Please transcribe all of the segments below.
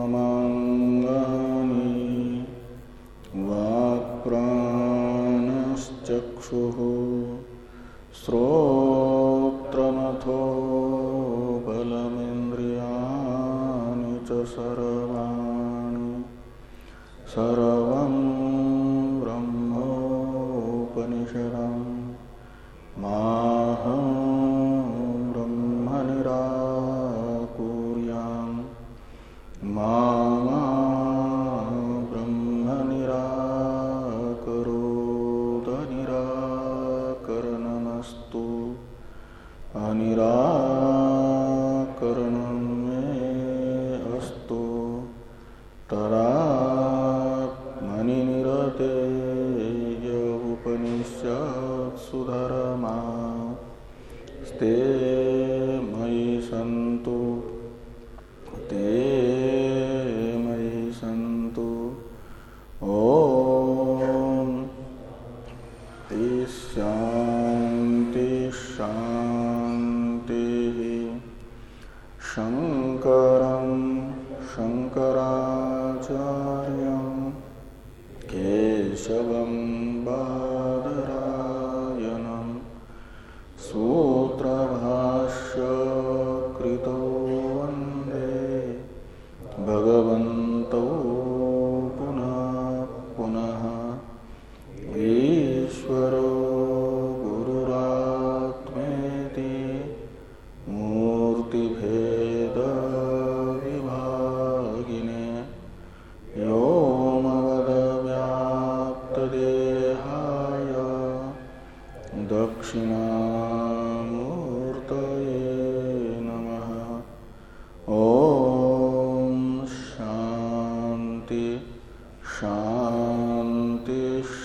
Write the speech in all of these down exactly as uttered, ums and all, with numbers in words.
वाक्प्राणश्चक्षुः श्रोत्रमथो बलमिन्द्रियाणि च सर्वाणि सर्वं ब्रह्मोपनिषदम् माहं ब्रह्म निराकुर्याम् मा मा ब्रह्म निराकरोत् निराकरणमस्तु अनिराकरणं मे अस्तु तदात्मनि निरतेय उपनिषत्सु धर्मा स्ते मयि सन्तु ते मयि सन्तु। ओम शान्ति शान्ति। शंकरं शंकराचार्यं केशवं बादरायणं सूत्रभाष्य कृतो वन्दे भगवन्तौ पुनः पुनः। ईश्वरो गुरुरात्मेति मूर्तिभेद विभागिने व्योमवद्व्याप्तदेहाय दक्षिणामूर्तये नमः। ओम शांति शांति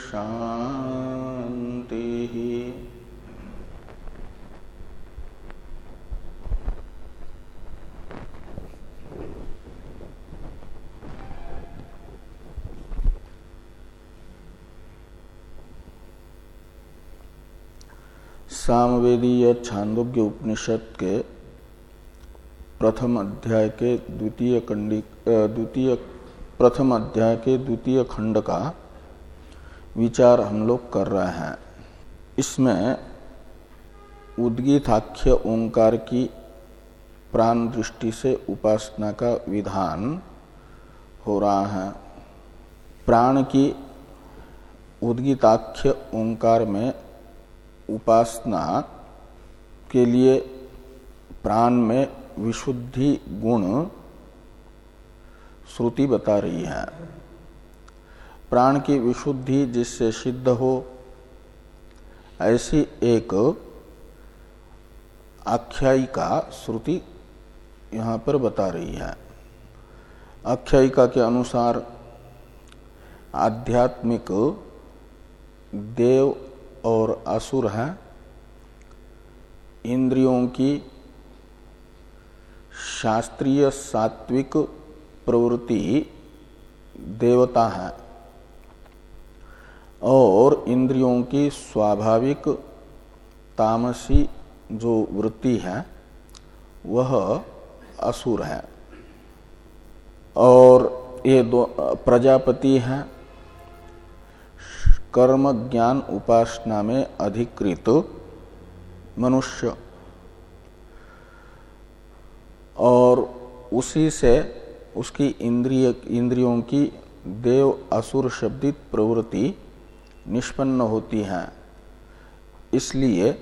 शांति। सामवेदीय छांदोग्य उपनिषद के प्रथम अध्याय के द्वितीय कंडी द्वितीय प्रथम अध्याय के द्वितीय खंड का विचार हम लोग कर रहे हैं। इसमें उद्गीताख्य ओंकार की प्राण दृष्टि से उपासना का विधान हो रहा है। प्राण की उद्गीताख्य ओंकार में उपासना के लिए प्राण में विशुद्धि गुण श्रुति बता रही है। प्राण की विशुद्धि जिससे सिद्ध हो ऐसी एक आख्यायिका श्रुति यहाँ पर बता रही है। आख्यायिका के अनुसार आध्यात्मिक देव और असुर है, इंद्रियों की शास्त्रीय सात्विक प्रवृत्ति देवता है और इंद्रियों की स्वाभाविक तामसी जो वृत्ति है वह असुर है। और ये दो प्रजापति हैं कर्म ज्ञान उपासना में अधिकृत मनुष्य, और उसी से उसकी इंद्रिय इंद्रियों की देव असुर शब्दित प्रवृत्ति निष्पन्न होती है। इसलिए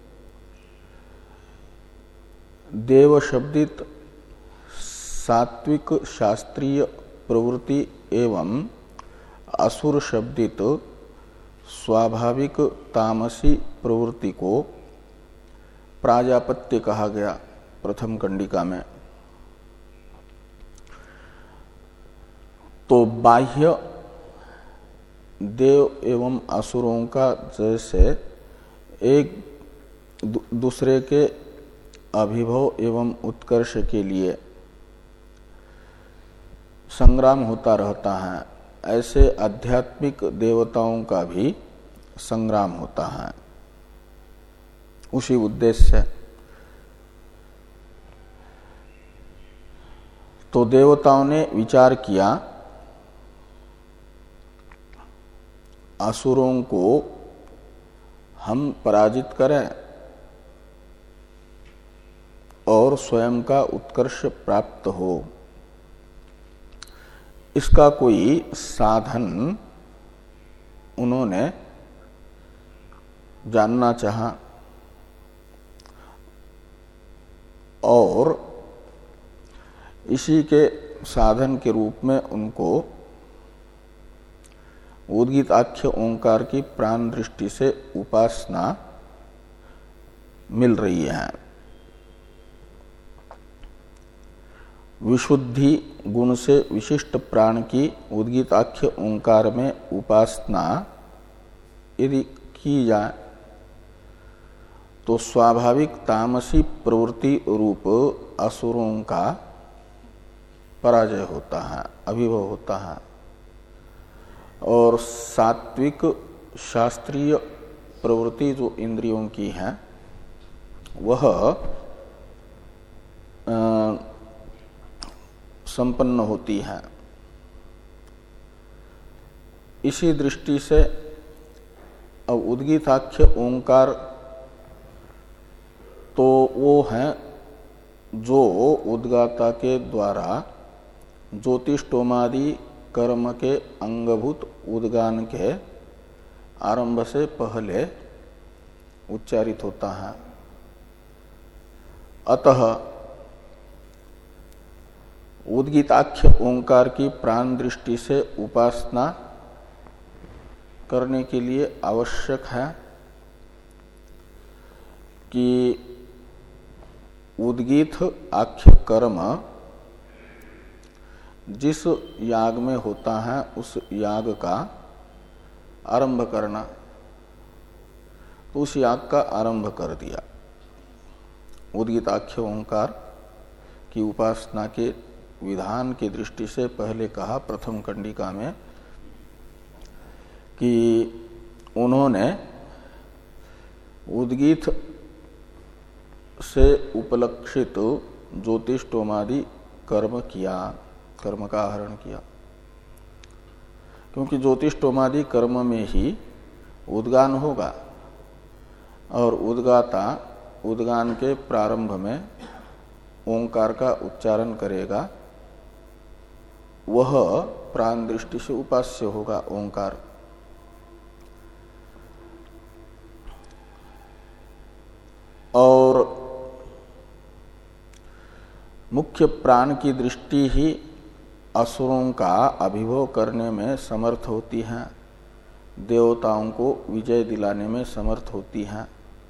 देव शब्दित सात्विक शास्त्रीय प्रवृत्ति एवं असुर शब्दित स्वाभाविक तामसी प्रवृत्ति को प्राजापत्य कहा गया प्रथम कंडिका में। तो बाह्य देव एवं असुरों का जैसे एक दूसरे के अभिभव एवं उत्कर्ष के लिए संग्राम होता रहता है, ऐसे आध्यात्मिक देवताओं का भी संग्राम होता है उसी उद्देश्य से। तो देवताओं ने विचार किया असुरों को हम पराजित करें और स्वयं का उत्कर्ष प्राप्त हो, इसका कोई साधन उन्होंने जानना चाहा और इसी के साधन के रूप में उनको उद्गीताख्य ओंकार की प्राण दृष्टि से उपासना मिल रही है। विशुद्धि गुण से विशिष्ट प्राण की उद्गीताख्य ओंकार में उपासना यदि की जाए तो स्वाभाविक तामसी प्रवृत्ति रूप असुरों का पराजय होता है, अभिभव होता है, और सात्विक शास्त्रीय प्रवृत्ति जो इंद्रियों की है वह संपन्न होती है। इसी दृष्टि से अब उद्गीताख्य ओंकार तो वो है जो उद्गाता के द्वारा ज्योतिष्टोमादि कर्म के अंगभूत उद्गान के आरंभ से पहले उच्चारित होता है। अतः उद्गीताख्य ओंकार की प्राण दृष्टि से उपासना करने के लिए आवश्यक है कि उद्गीत आख्य कर्म जिस याग में होता है उस याग का आरंभ करना, तो उस याग का आरंभ कर दिया। उद्गीताख्य ओंकार की उपासना के विधान की दृष्टि से पहले कहा प्रथम कंडिका में कि उन्होंने उद्गीत से उपलक्षित ज्योतिष्टोमादि कर्म किया, कर्म का आहरण किया, क्योंकि ज्योतिष्टोमादि कर्म में ही उद्गान होगा और उद्गाता उद्गान के प्रारंभ में ओंकार का उच्चारण करेगा, वह प्राण दृष्टि से उपास्य होगा ओंकार। और मुख्य प्राण की दृष्टि ही असुरों का अभिभव करने में समर्थ होती है, देवताओं को विजय दिलाने में समर्थ होती है,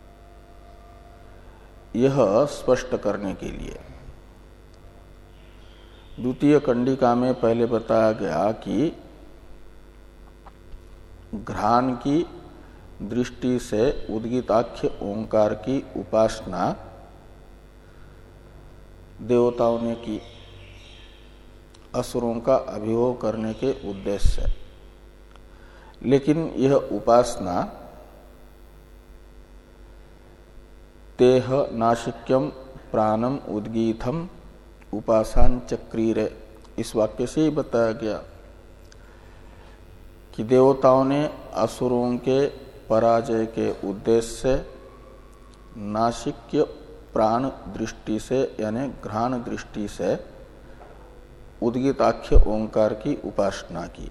यह स्पष्ट करने के लिए द्वितीय कंडिका में पहले बताया गया कि घ्राण की दृष्टि से उद्गीताख्य ओंकार की उपासना देवताओं ने की असुरों का अभिभव करने के उद्देश्य से, लेकिन यह उपासना तेह नाशिक्यम प्राणम उद्गीतम उपासान चक्रीरे, इस वाक्य से ही बताया गया कि देवताओं ने असुरों के पराजय के उद्देश्य से नासिक्य प्राण दृष्टि से यानी घ्राण दृष्टि से उद्गीताख्य ओंकार की उपासना की।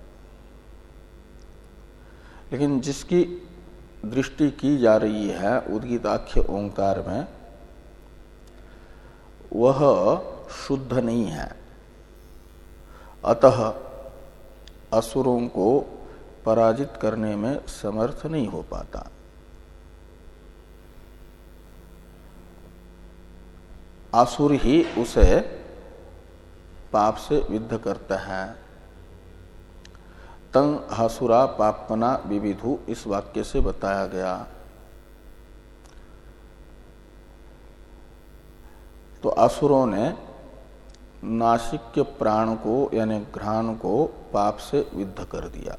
लेकिन जिसकी दृष्टि की जा रही है उद्गीताख्य ओंकार में, वह शुद्ध नहीं है, अतः असुरों को पराजित करने में समर्थ नहीं हो पाता। असुर ही उसे पाप से विद्ध करता है। तंग हसुरा पापना विविधु इस वाक्य से बताया गया। तो असुरों ने नासिक्य प्राण को यानी घ्राण को पाप से विद्ध कर दिया।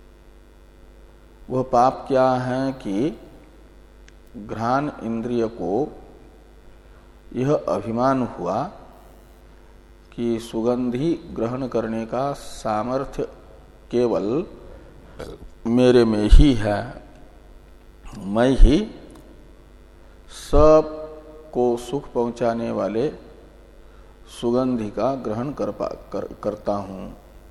वह पाप क्या है कि घ्राण इंद्रिय को यह अभिमान हुआ कि सुगंधी ग्रहण करने का सामर्थ्य केवल मेरे में ही है, मैं ही सब को सुख पहुंचाने वाले सुगंधि का ग्रहण कर पा कर, करता हूं,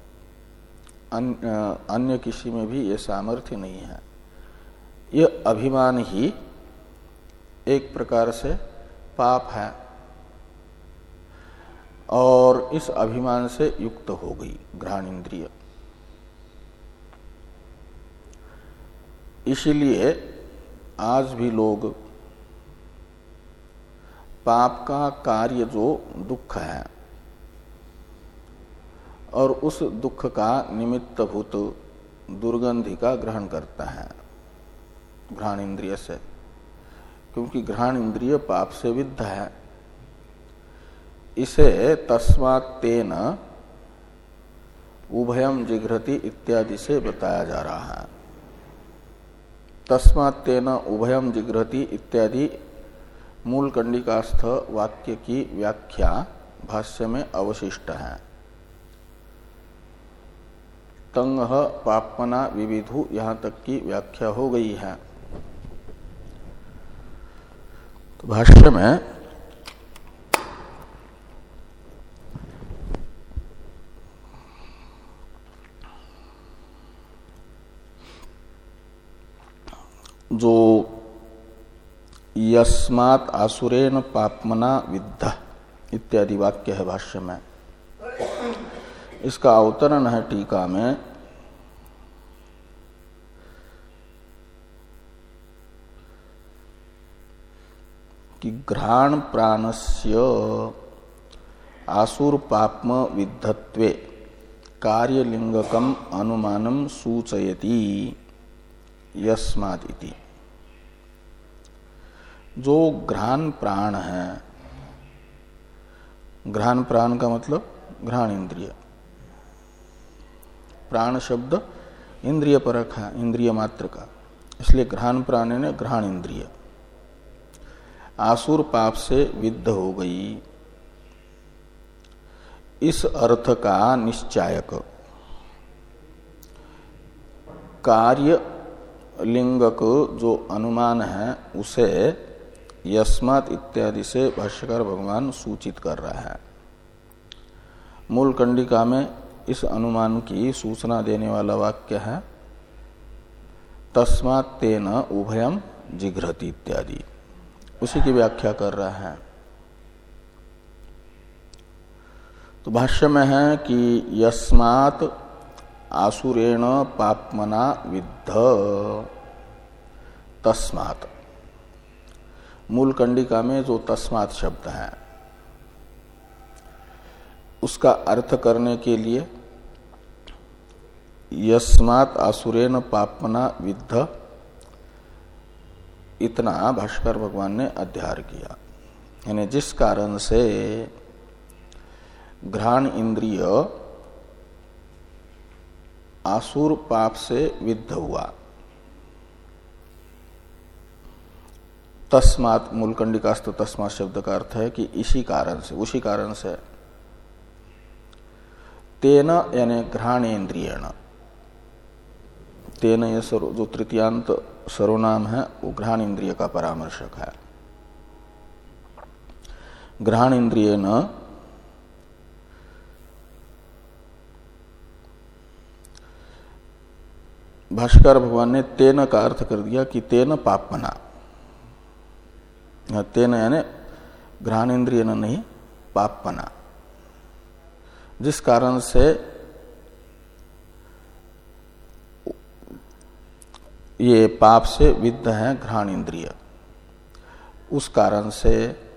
अन्य, अन्य किसी में भी ये सामर्थ्य नहीं है। यह अभिमान ही एक प्रकार से पाप है और इस अभिमान से युक्त हो गई घ्राण इंद्रिय। इसीलिए आज भी लोग पाप का कार्य जो दुख है और उस दुख का निमित्तभूत दुर्गंधि का ग्रहण करता है घ्राण इंद्रिय से, क्योंकि घ्राण इंद्रिय पाप से विद्ध है। इसे तस्मात् तेन उभयम जिघ्रति इत्यादि से बताया जा रहा है। तस्मात् तेन उभयम जिघ्रति इत्यादि मूल कंडिकास्थ वाक्य की व्याख्या भाष्य में अवशिष्ट है। तंग पापमना विविधु यहां तक की व्याख्या हो गई है। तो भाष्य में जो यस्मात् आसुरेण पापमना विद्ध इत्यादि वाक्य है भाष्य में, इसका अवतरण है टीका में कि घ्राण प्राणस्य आसुर पाप्म विद्धत्वे कार्यलिंगकम अनुमानम सूचयति यस्मात् इति। जो घ्राण प्राण है, घ्राण प्राण का मतलब घ्राण इंद्रिय, प्राण शब्द इंद्रिय परक है, इंद्रिय मात्र का, इसलिए घ्राण प्राण ने घ्राण इंद्रिय आसुर पाप से विद्ध हो गई। इस अर्थ का निश्चायक कार्य लिंगक जो अनुमान है उसे यस्मात् इत्यादि से भाष्यकार भगवान सूचित कर रहा है। मूल कंडिका में इस अनुमान की सूचना देने वाला वाक्य है तस्मात् तेन उभयम जिघ्रति इत्यादि, उसी की व्याख्या कर रहा है। तो भाष्य में है कि यस्मात् आसुरेण पापमना विद्ध, तस्मात्, मूल कंडिका में जो तस्मात् शब्द है उसका अर्थ करने के लिए यस्मात् आसुरेण पापमना विद्ध इतना भाष्कर भगवान ने अध्यार किया। यानी जिस कारण से घ्राण इंद्रिय आसुर पाप से विद्ध हुआ, तस्मात् मूल कंडिकास्थ तस्मात् शब्द का अर्थ है कि इसी कारण से, उसी कारण से, तेन यानी घ्राणेन्द्रियण, तेन ये जो तृतीयांत सर्वनाम है वो घ्राण इंद्रिय का परामर्शक है। घ्राण इंद्रिय न भाष्कर भगवान ने तेन का अर्थ कर दिया कि तेन पापमना, तेन यानी घ्राण इंद्रिय न नहीं पापमना, जिस कारण से ये पाप से विद्ध है घ्राण इंद्रिय, उस कारण से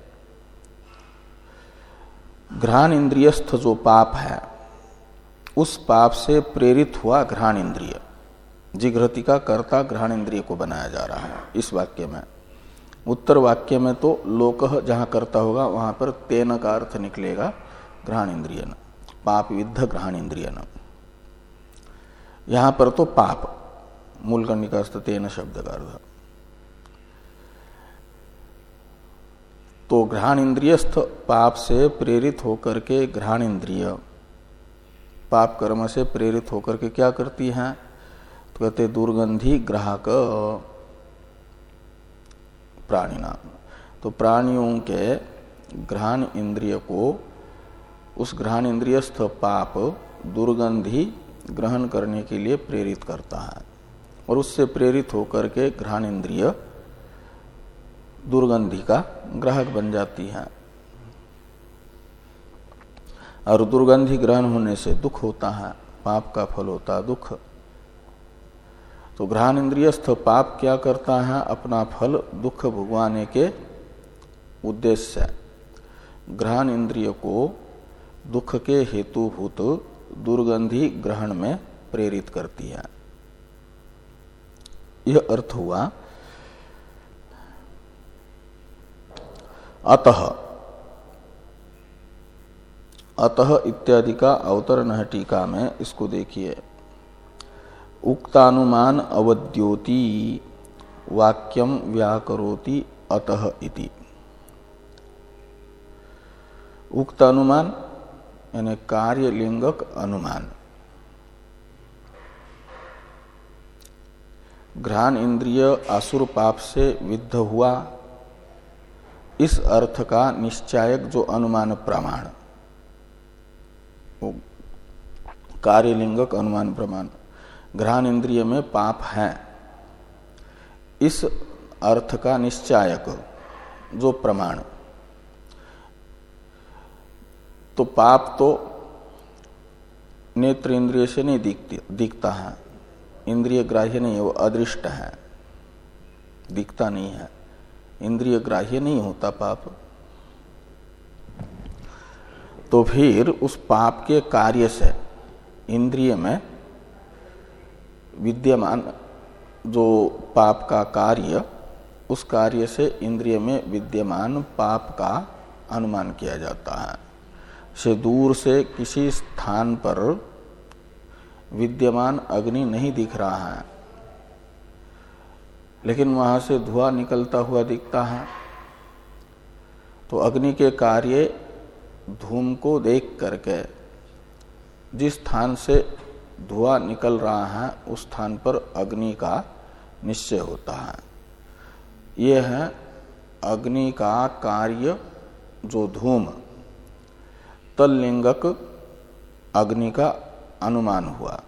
घ्राण इंद्रियस्थ जो पाप है उस पाप से प्रेरित हुआ घ्राण इंद्रिय, जिघ्रति का कर्ता घ्राण इंद्रिय को बनाया जा रहा है इस वाक्य में। उत्तर वाक्य में तो लोकः जहां कर्ता होगा वहां पर तेन का अर्थ निकलेगा घ्राण इंद्रिय न, पाप विद्ध घ्राण इंद्रिय न। यहां पर तो पाप, मूल कंडिकास्थ तेन शब्द का अर्थ। तो घ्राण इंद्रियस्थ पाप से प्रेरित होकर के घ्राण इंद्रिय पाप कर्म से प्रेरित होकर के क्या करती हैं? तो कहते दुर्गंधी ग्राहक प्राणी नाम। तो प्राणियों के घ्राण इंद्रिय को उस घ्राण इंद्रियस्थ पाप दुर्गंधी ग्रहण करने के लिए प्रेरित करता है और उससे प्रेरित होकर के घ्राण इंद्रिय दुर्गंधी का ग्राहक बन जाती है और दुर्गंधी ग्रहण होने से दुख होता है, पाप का फल होता है दुख। तो घ्राण इंद्रियस्थ पाप क्या करता है? अपना फल दुख भुगवाने के उद्देश्य से घ्राण इंद्रिय को दुख के हेतुभूत दुर्गंधी ग्रहण में प्रेरित करती है। यह अर्थ हुआ। अतः अतः इत्यादि का अवतरण है टीका में, इसको देखिए। उक्तानुमान अवद्योति वाक्यम व्याकरोति अतः इति। उक्त अनुमान यानी कार्य लिंगक अनुमान घ्राण इंद्रिय आसुर पाप से विद्ध हुआ, इस अर्थ का निश्चायक जो अनुमान प्रमाण कार्य लिंगक अनुमान प्रमाण घ्राण इंद्रिय में पाप है, इस अर्थ का निश्चायक जो प्रमाण। तो पाप तो नेत्र इंद्रिय से नहीं दिखती दिखता है, इंद्रिय ग्राह्य नहीं है, वो अदृष्ट है, दिखता नहीं है, इंद्रिय ग्राह्य नहीं होता पाप। तो फिर उस पाप के कार्य से इंद्रिय में विद्यमान जो पाप का कार्य, उस कार्य से इंद्रिय में विद्यमान पाप का अनुमान किया जाता है। से दूर से किसी स्थान पर विद्यमान अग्नि नहीं दिख रहा है, लेकिन वहां से धुआं निकलता हुआ दिखता है, तो अग्नि के कार्य धूम को देख करके जिस स्थान से धुआं निकल रहा है उस स्थान पर अग्नि का निश्चय होता है। यह है अग्नि का कार्य जो धूम, तल्लिंगक अग्नि का अनुमान हुआ,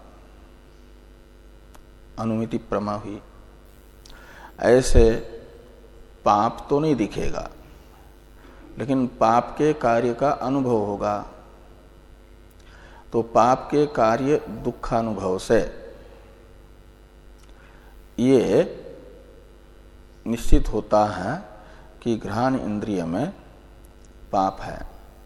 अनुमिति प्रमा हुई। ऐसे पाप तो नहीं दिखेगा, लेकिन पाप के कार्य का अनुभव होगा। तो पाप के कार्य दुखानुभव से ये निश्चित होता है कि घ्राण इंद्रिय में पाप है।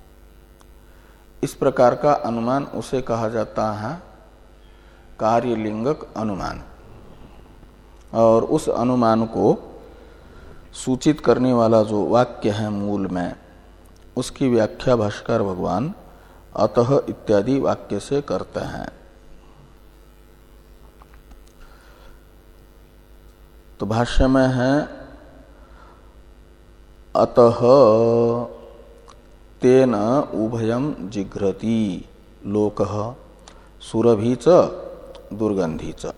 इस प्रकार का अनुमान उसे कहा जाता है कार्यलिंगक अनुमान। और उस अनुमान को सूचित करने वाला जो वाक्य है मूल में, उसकी व्याख्या भाष्कर भगवान अतः इत्यादि वाक्य से करते हैं। तो भाष्य में है अतः तेन उभयम जिघ्रति लोकः सुरभि च दुर्गंधी च।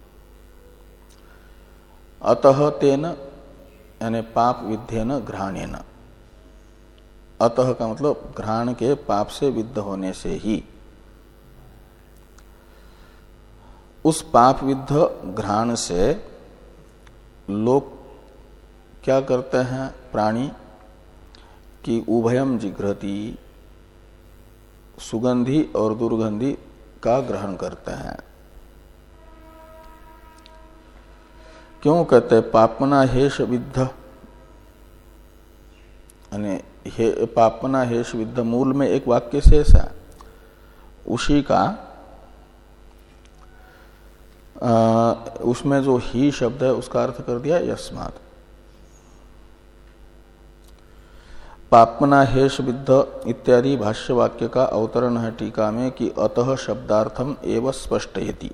अतः तेन यानी पाप विद्धेन घ्राणेन, अतः का मतलब घ्राण के पाप से विद्ध होने से ही, उस पाप विद्ध घ्राण से लोग क्या करते हैं प्राणी कि उभयम जिघ्रति, सुगंधी और दुर्गंधी का ग्रहण करते हैं। क्यों कहते हैं पापना हेश विद्ध, यानी हे पापना हेश विद्ध मूल में एक वाक्य शेष है, उसी का आ, उसमें जो ही शब्द है उसका अर्थ कर दिया यस्मात्। पापना हेश विद्ध इत्यादि भाष्य वाक्य का अवतरण है टीका में कि अतः शब्दार्थम एवं स्पष्टयति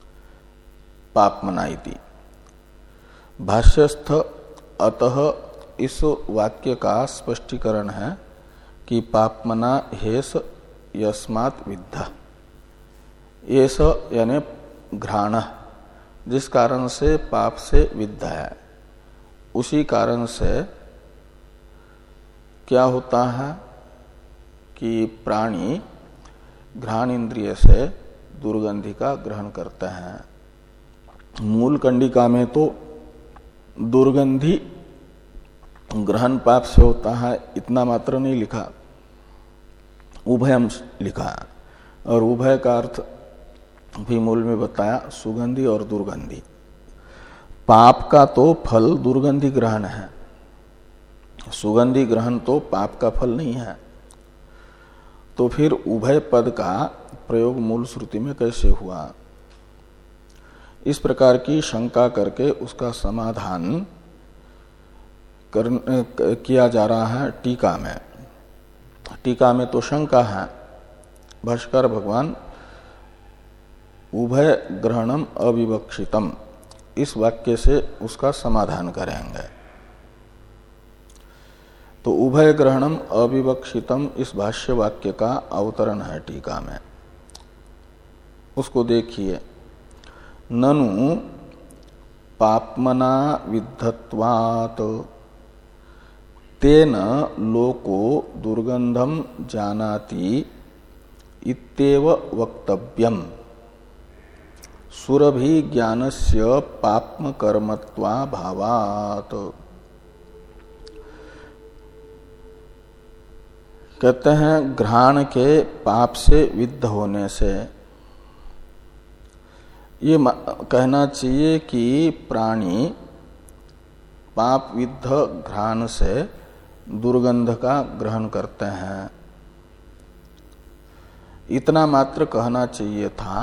पापमना इति। भाष्यस्थ अतः इस वाक्य का स्पष्टीकरण है कि पापमना हेस यस्मात् विद्ध, येस यानी घ्राण, जिस कारण से पाप से विद्ध है, उसी कारण से क्या होता है कि प्राणी घ्राण इंद्रिय से दुर्गंधि का ग्रहण करते हैं। मूल कंडिका में तो दुर्गंधि ग्रहण पाप से होता है इतना मात्र नहीं लिखा, उभयम लिखा, और उभय का अर्थ भी मूल में बताया, सुगंधि और दुर्गंधि। पाप का तो फल दुर्गंधि ग्रहण है, सुगंधि ग्रहण तो पाप का फल नहीं है। तो फिर उभय पद का प्रयोग मूल श्रुति में कैसे हुआ? इस प्रकार की शंका करके उसका समाधान कर, किया जा रहा है टीका में। टीका में तो शंका है, भाष्कर भगवान उभय ग्रहणम अविवक्षितम इस वाक्य से उसका समाधान करेंगे। तो उभय ग्रहणम अविवक्षितम इस भाष्य वाक्य का अवतरण है टीका में, उसको देखिए। ननु पापमना विद्धत्वात् तेन लोको दुर्गंधम जानाति इत्येव वक्तव्यम सुरभि ज्ञानस्य पाप्म कर्मत्वा भावात्। कहते हैं घ्राण के पाप से विद्ध होने से ये कहना चाहिए कि प्राणी पाप विद्ध घ्राण से दुर्गंध का ग्रहण करते हैं, इतना मात्र कहना चाहिए था।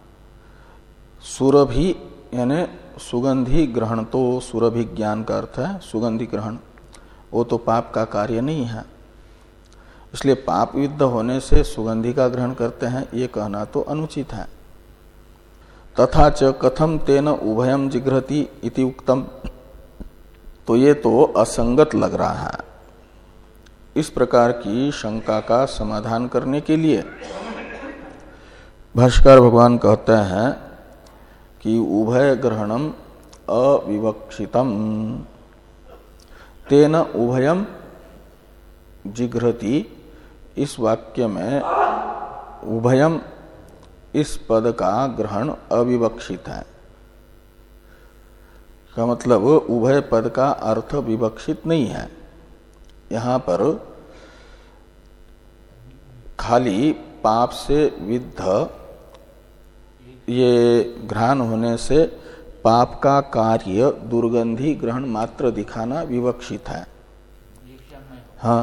सुरभि यानी सुगंधि ग्रहण, तो सुरभि ज्ञान का अर्थ है सुगंधि ग्रहण, वो तो पाप का कार्य नहीं है, इसलिए पाप विद्ध होने से सुगंधि का ग्रहण करते हैं, ये कहना तो अनुचित है। तथा च कथम तेन उभयम जिघ्रति इति उक्तम, तो ये तो असंगत लग रहा है। इस प्रकार की शंका का समाधान करने के लिए भाष्कर भगवान कहते हैं कि उभय ग्रहणम अविवक्षितम तेन उभयम जिघ्रति, इस वाक्य में उभयम इस पद का ग्रहण अविवक्षित है, का मतलब उभय पद का अर्थ विवक्षित नहीं है। यहां पर खाली पाप से विद्ध ये घ्राण होने से पाप का कार्य दुर्गंधि ग्रहण मात्र दिखाना विवक्षित है। हाँ,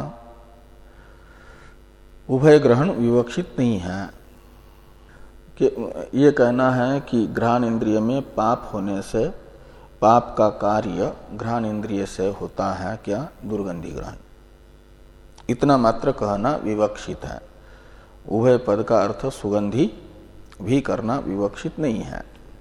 उभय ग्रहण विवक्षित नहीं है। कि ये कहना है कि घ्राण इंद्रिय में पाप होने से पाप का कार्य घ्राण इंद्रिय से होता है क्या? दुर्गंधि ग्रहण, इतना मात्र कहना विवक्षित है। उभय पद का अर्थ सुगंधि भी करना विवक्षित नहीं है।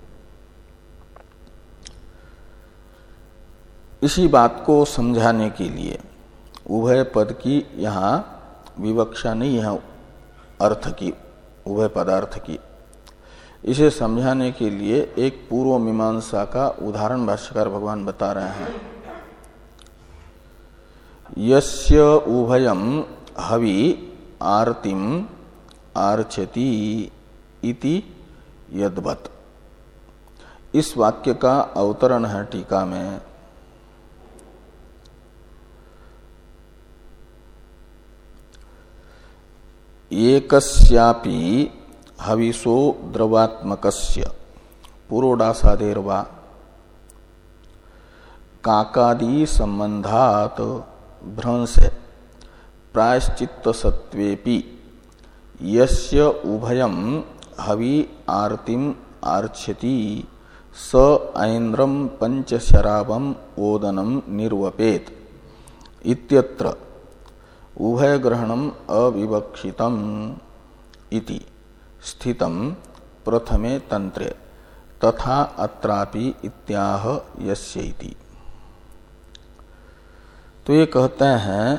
इसी बात को समझाने के लिए उभय पद की यहाँ विवक्षा नहीं है अर्थ की, उभय पदार्थ की। इसे समझाने के लिए एक पूर्व मीमांसा का उदाहरण भाष्यकार भगवान बता रहे हैं। यस्य उभयम हवि आरतिम आर्चति इति यद्वत्, इस वाक्य का अवतरण है टीका में। एकस्यापि हविषो द्रवात्मकस्य पुरोडासादेर्वा काकादि संबंधात भ्रंश प्रायश्चित्त सत्वेपि यस्य उभयम हवि आरतिम आर्च्यति स ऐन्द्रम पंचशरावम ओदनम निर्वपेत इत्यत्र उभय ग्रहणम अविवक्षितम इति स्थितम प्रथमे तंत्रे तथा अत्रापि इत्याह यस्यैति। तो ये कहते हैं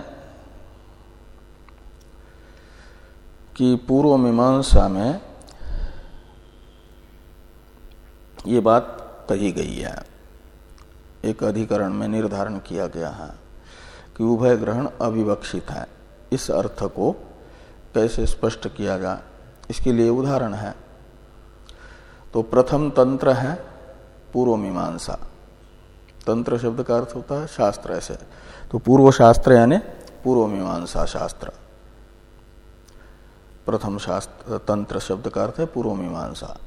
कि पूर्व मीमांसा में ये बात कही गई है, एक अधिकरण में निर्धारण किया गया है कि उभय ग्रहण अविवक्षित है। इस अर्थ को कैसे स्पष्ट किया जाए, इसके लिए उदाहरण है। तो प्रथम तंत्र है पूर्व मीमांसा। तंत्र शब्द का अर्थ होता है शास्त्र, ऐसे तो पूर्व शास्त्र यानी पूर्व मीमांसा शास्त्र। प्रथम शास्त्र तंत्र शब्द का अर्थ है पूर्व मीमांसा।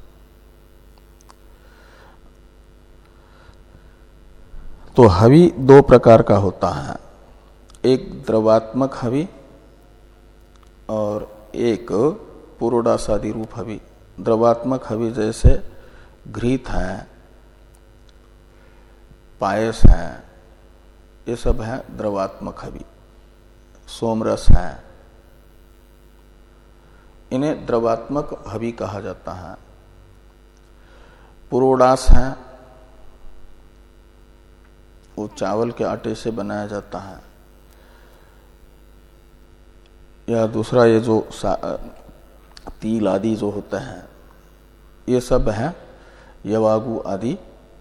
तो हवि दो प्रकार का होता है, एक द्रवात्मक हवि और एक पुरोडासादि रूप हवि। द्रवात्मक हवि जैसे घृत है, पायस है, ये सब है द्रवात्मक हवि। सोमरस है, इन्हें द्रवात्मक हवि कहा जाता है। पुरोडास है, वो चावल के आटे से बनाया जाता है। या दूसरा ये जो तिल आदि जो होते हैं, ये सब है यवागु आदि,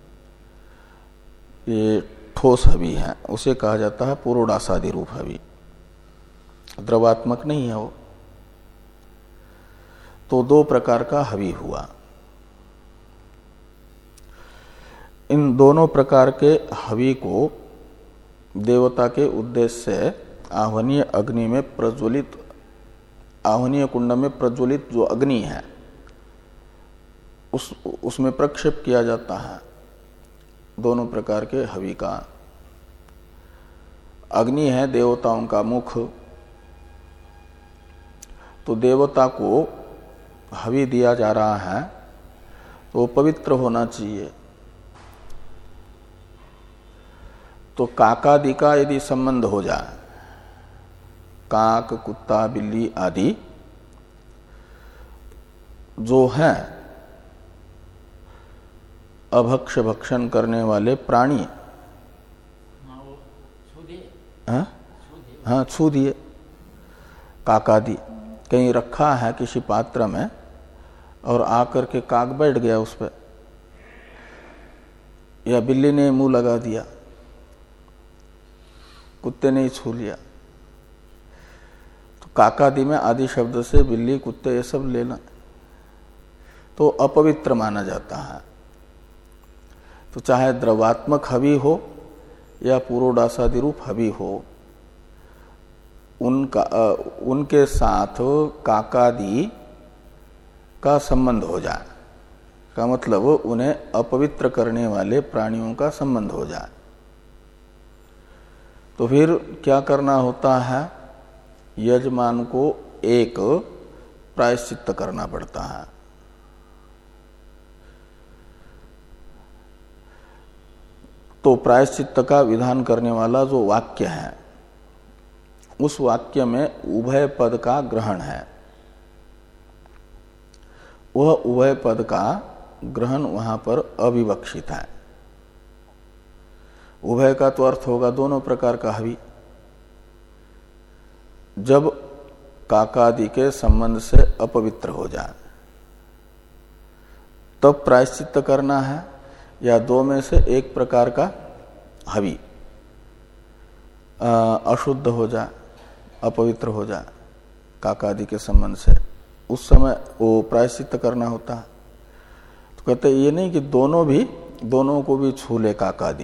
ये ठोस हवि है, उसे कहा जाता है पुरोडासादि रूप हवि। द्रवात्मक नहीं है वो। तो दो प्रकार का हवि हुआ। इन दोनों प्रकार के हवि को देवता के उद्देश्य से आह्वनीय अग्नि में प्रज्वलित, आह्वनीय कुंड में प्रज्वलित जो अग्नि है उस उसमें प्रक्षेप किया जाता है। दोनों प्रकार के हवि का अग्नि है देवताओं का मुख, तो देवता को हवि दिया जा रहा है तो पवित्र होना चाहिए। तो काकादि का यदि संबंध हो जाए, काक, कुत्ता, बिल्ली आदि जो है अभक्ष भक्षण करने वाले प्राणी, हाँ हाँ छू दिए। काकादि कहीं रखा है किसी पात्र में और आकर के काक बैठ गया उस पर, या बिल्ली ने मुंह लगा दिया, कुत्ते ने ही छू लिया, तो काकादि में आदि शब्द से बिल्ली, कुत्ते ये सब लेना तो अपवित्र माना जाता है। तो चाहे द्रवात्मक हवि हो या पुरोडासादि रूप हवि हो, उनका उनके साथ काकादि का संबंध हो जाए, का मतलब उन्हें अपवित्र करने वाले प्राणियों का संबंध हो जाए, तो फिर क्या करना होता है, यजमान को एक प्रायश्चित्त करना पड़ता है। तो प्रायश्चित्त का विधान करने वाला जो वाक्य है, उस वाक्य में उभय पद का ग्रहण है। वह उभय पद का ग्रहण वहां पर अविवक्षित है। उभय का तो अर्थ होगा दोनों प्रकार का हवि। जब काकादि के संबंध से अपवित्र हो जाए तब प्रायश्चित्त करना है, या दो में से एक प्रकार का हवि अशुद्ध हो जाए, अपवित्र हो जाए काकादि के संबंध से, उस समय वो प्रायश्चित्त करना होता है। तो कहते ये नहीं कि दोनों भी दोनों को भी छू ले काकादि,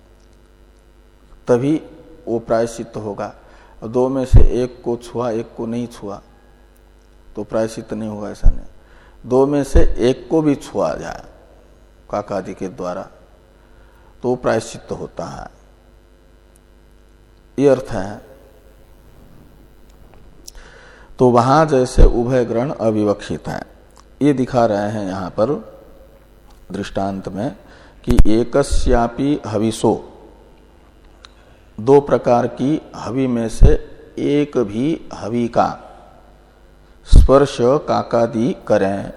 तभी वो प्रायश्चित्त होगा। दो में से एक को छुआ, एक को नहीं छुआ तो प्रायश्चित्त नहीं होगा, ऐसा नहीं। दो में से एक को भी छुआ जाए काकादि के द्वारा तो प्रायश्चित्त होता है, ये अर्थ है। तो वहां जैसे उभय ग्रहण अविवक्षित है, ये दिखा रहे हैं यहां पर दृष्टांत में कि एकस्यापि हविषो, दो प्रकार की हवि में से एक भी हवि का स्पर्श काकादि करें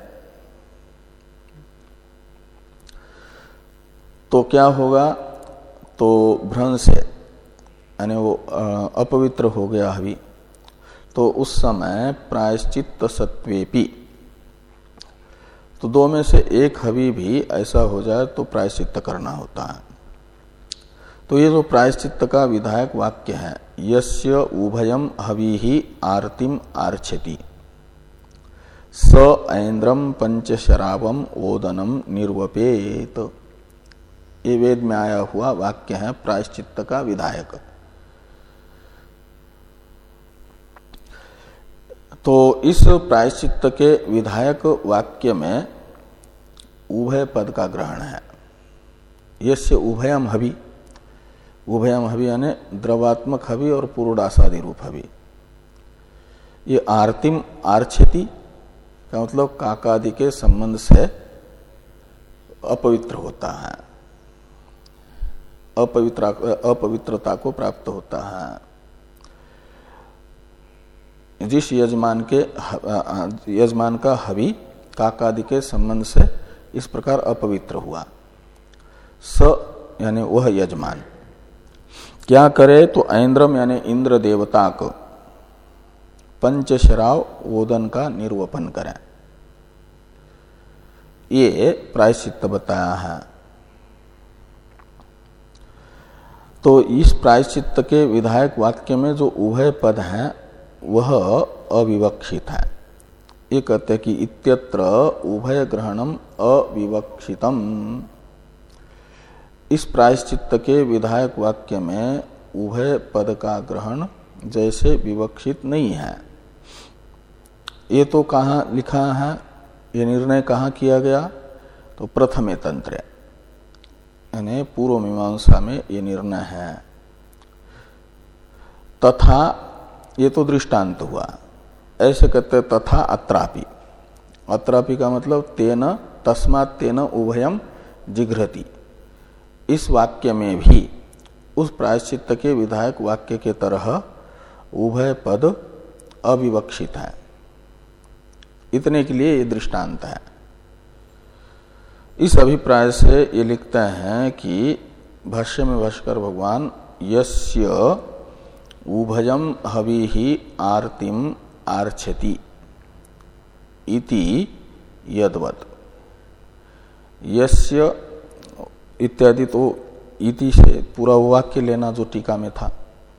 तो क्या होगा, तो भ्रंश यानी वो अपवित्र हो गया हवि, तो उस समय प्रायश्चित्त सत्वेपि, तो दो में से एक हवि भी ऐसा हो जाए तो प्रायश्चित्त करना होता है। तो ये जो प्रायश्चित्त का विधायक वाक्य है, यस्य उभयम हविहि आरतिम आर्छति स ऐन्द्रम पंचशरावम ओदनम निर्वपेत, ये वेद में आया हुआ वाक्य है प्रायश्चित्त का विधायक। तो इस प्रायश्चित्त के विधायक वाक्य में उभय पद का ग्रहण है। यस्य उभयम हवि, उभयम हवि यानी द्रवात्मक हवि और पूर्वडासादि रूप हवि। ये आरतिम आर्छति का मतलब काकादि के संबंध से अपवित्र होता है, अपवित्र अपवित्रता को प्राप्त होता है। जिस यजमान के यजमान का हवि काकादि के संबंध से इस प्रकार अपवित्र हुआ, स यानी वह यजमान क्या करे, तो ऐन्द्रम यानी इंद्र देवता को पंचशराव ओदन का निर्वपन करें, ये प्रायश्चित्त बताया है। तो इस प्रायश्चित्त के विधायक वाक्य में जो उभय पद है वह अविवक्षित है। ये कहते हैं कि इत्यत्र उभय ग्रहणम अविवक्षितम, इस प्रायश्चित्त के विधायक वाक्य में उभय पद का ग्रहण जैसे विवक्षित नहीं है। ये तो कहाँ लिखा है, ये निर्णय कहाँ किया गया, तो प्रथमे तंत्र यानी पूर्व मीमांसा में ये निर्णय है। तथा ये तो दृष्टांत हुआ, ऐसे कहते तथा अत्रापि, अत्रापि का मतलब तेन तस्मात् तेन उभयम जिघ्रति, इस वाक्य में भी उस प्रायश्चित्त के विधायक वाक्य के तरह उभय पद अविवक्षित है। इतने के लिए ये दृष्टांत है। इस अभिप्राय से ये लिखते हैं कि भाष्य में भाष्कर भगवान यस्य उभयम हविहि आरतिम आर्छति इति यद्वत्, यस्य इत्यादि तो इति से पूरा वाक्य लेना जो टीका में था।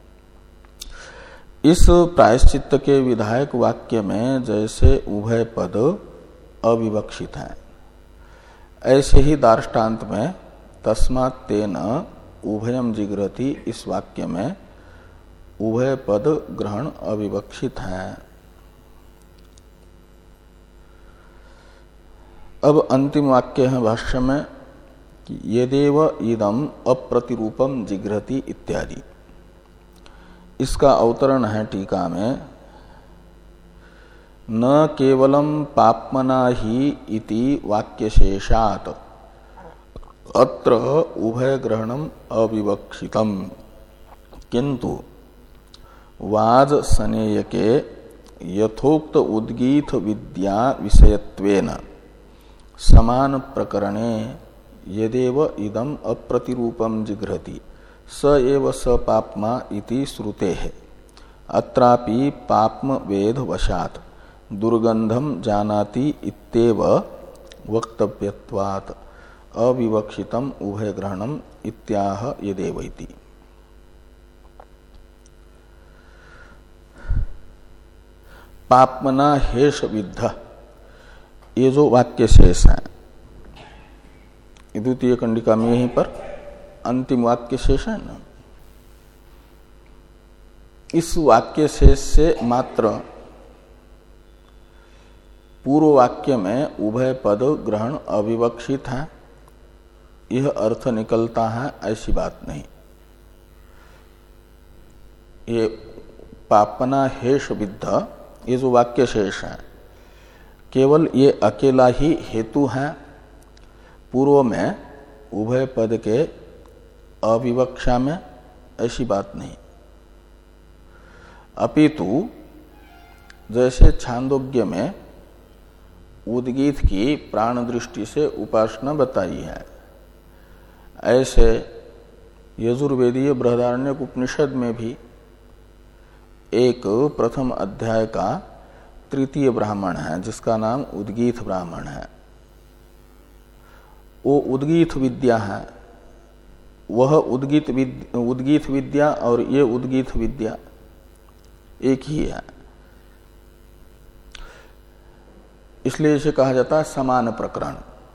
इस प्रायश्चित्त के विधायक वाक्य में जैसे उभय पद अविवक्षित है, ऐसे ही दार्ष्टान्त में तस्मात् तेन उभयम जिघ्रति इस वाक्य में उभय पद ग्रहण अविवक्षित है। अब अंतिम वाक्य है भाष्य में कि यदेव इदम अप्रतिरूपम जिघ्रति इत्यादि। इसका अवतरण है टीका में, न केवलम पाप्मना ही इति वाक्यशेषात् अत्र उभय ग्रहणम अविवक्षितम, किंतु वाज सनेय के यथोक्त उद्गीत विद्या विषयत्वेन समान प्रकरणे यदेव इदम अप्रतिरूपम जिघ्रति स एव स पाप्मा इति श्रुते है। अत्रापि पाप्म वेद वशात् दुर्गंधम जानाति इत्येव वक्तव्यत्वात् अविवक्षितम उभय ग्रहणम इत्याह यदेव इति। पाप्मना हेष विद्ध, ये जो वाक्य शेष है द्वितीय कंडिका में यहीं पर अंतिम वाक्य शेष है ना, इस वाक्य शेष से मात्र पूर्व वाक्य में उभय पद ग्रहण अविवक्षित है, यह अर्थ निकलता है, ऐसी बात नहीं। ये पापना हेष विद्ध, ये जो वाक्य शेष है केवल ये अकेला ही हेतु है, पूर्व में उभय पद के अविवक्षा में, ऐसी बात नहीं। अपितु जैसे छांदोग्य में उद्गीत की प्राण दृष्टि से उपासना बताई है, ऐसे यजुर्वेदीय बृहदारण्यक उपनिषद में भी एक प्रथम अध्याय का तृतीय ब्राह्मण है जिसका नाम उद्गीत ब्राह्मण है। वो उद्गीत विद्या है, वह उद्गीत विद्या, उद्गीत विद्या और ये उद्गीत विद्या एक ही है, इसलिए इसे कहा जाता है समान प्रकरण।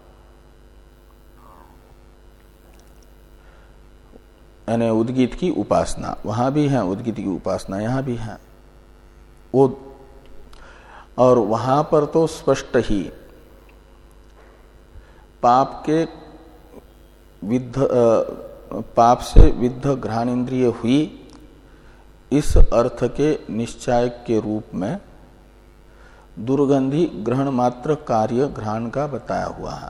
यानी उद्गीत की उपासना वहां भी है, उद्गीत की उपासना यहां भी है वो, और वहां पर तो स्पष्ट ही पाप के विद्ध पाप से विद्ध घ्राण इंद्रिय हुई इस अर्थ के निश्चय के रूप में दुर्गंधी ग्रहण मात्र कार्य घ्राण का बताया हुआ है।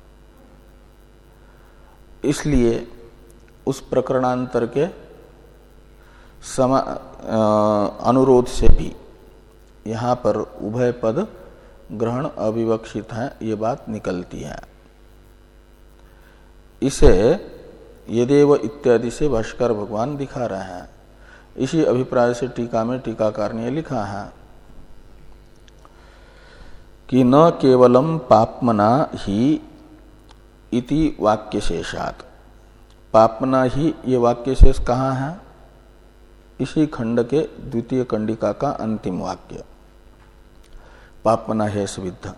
इसलिए उस प्रकरणांतर के समा अनुरोध से भी यहां पर उभय पद ग्रहण अविवक्षित है, ये बात निकलती है। इसे यदेव इत्यादि से भाष्कर भगवान दिखा रहे हैं। इसी अभिप्राय से टीका में टीकाकार ने लिखा है कि न केवलम पाप्मना ही इति वाक्यशेषात्। पाप्मना ही ये वाक्यशेष कहाँ है? इसी खंड के द्वितीय कंडिका का अंतिम वाक्य, पाप्मना है सविद्ध।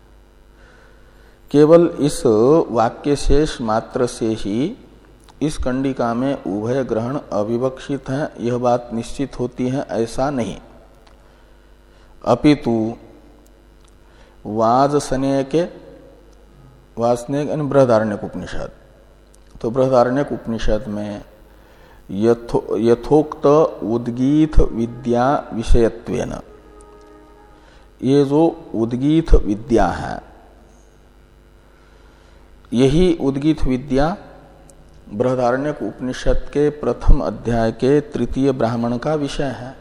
केवल इस वाक्यशेष मात्र से ही इस कंडिका में उभय ग्रहण अविवक्षित है यह बात निश्चित होती है, ऐसा नहीं। अपितु वाजसनेय के वासनेय यानी बृहदारण्यक उपनिषद, तो बृहदारण्यक उपनिषद में यथो, यथोक्त उद्गीत विद्या विषयत्वेन, ये जो उद्गीत विद्या है यही उद्गीत विद्या बृहदारण्यक उपनिषद के प्रथम अध्याय के तृतीय ब्राह्मण का विषय है।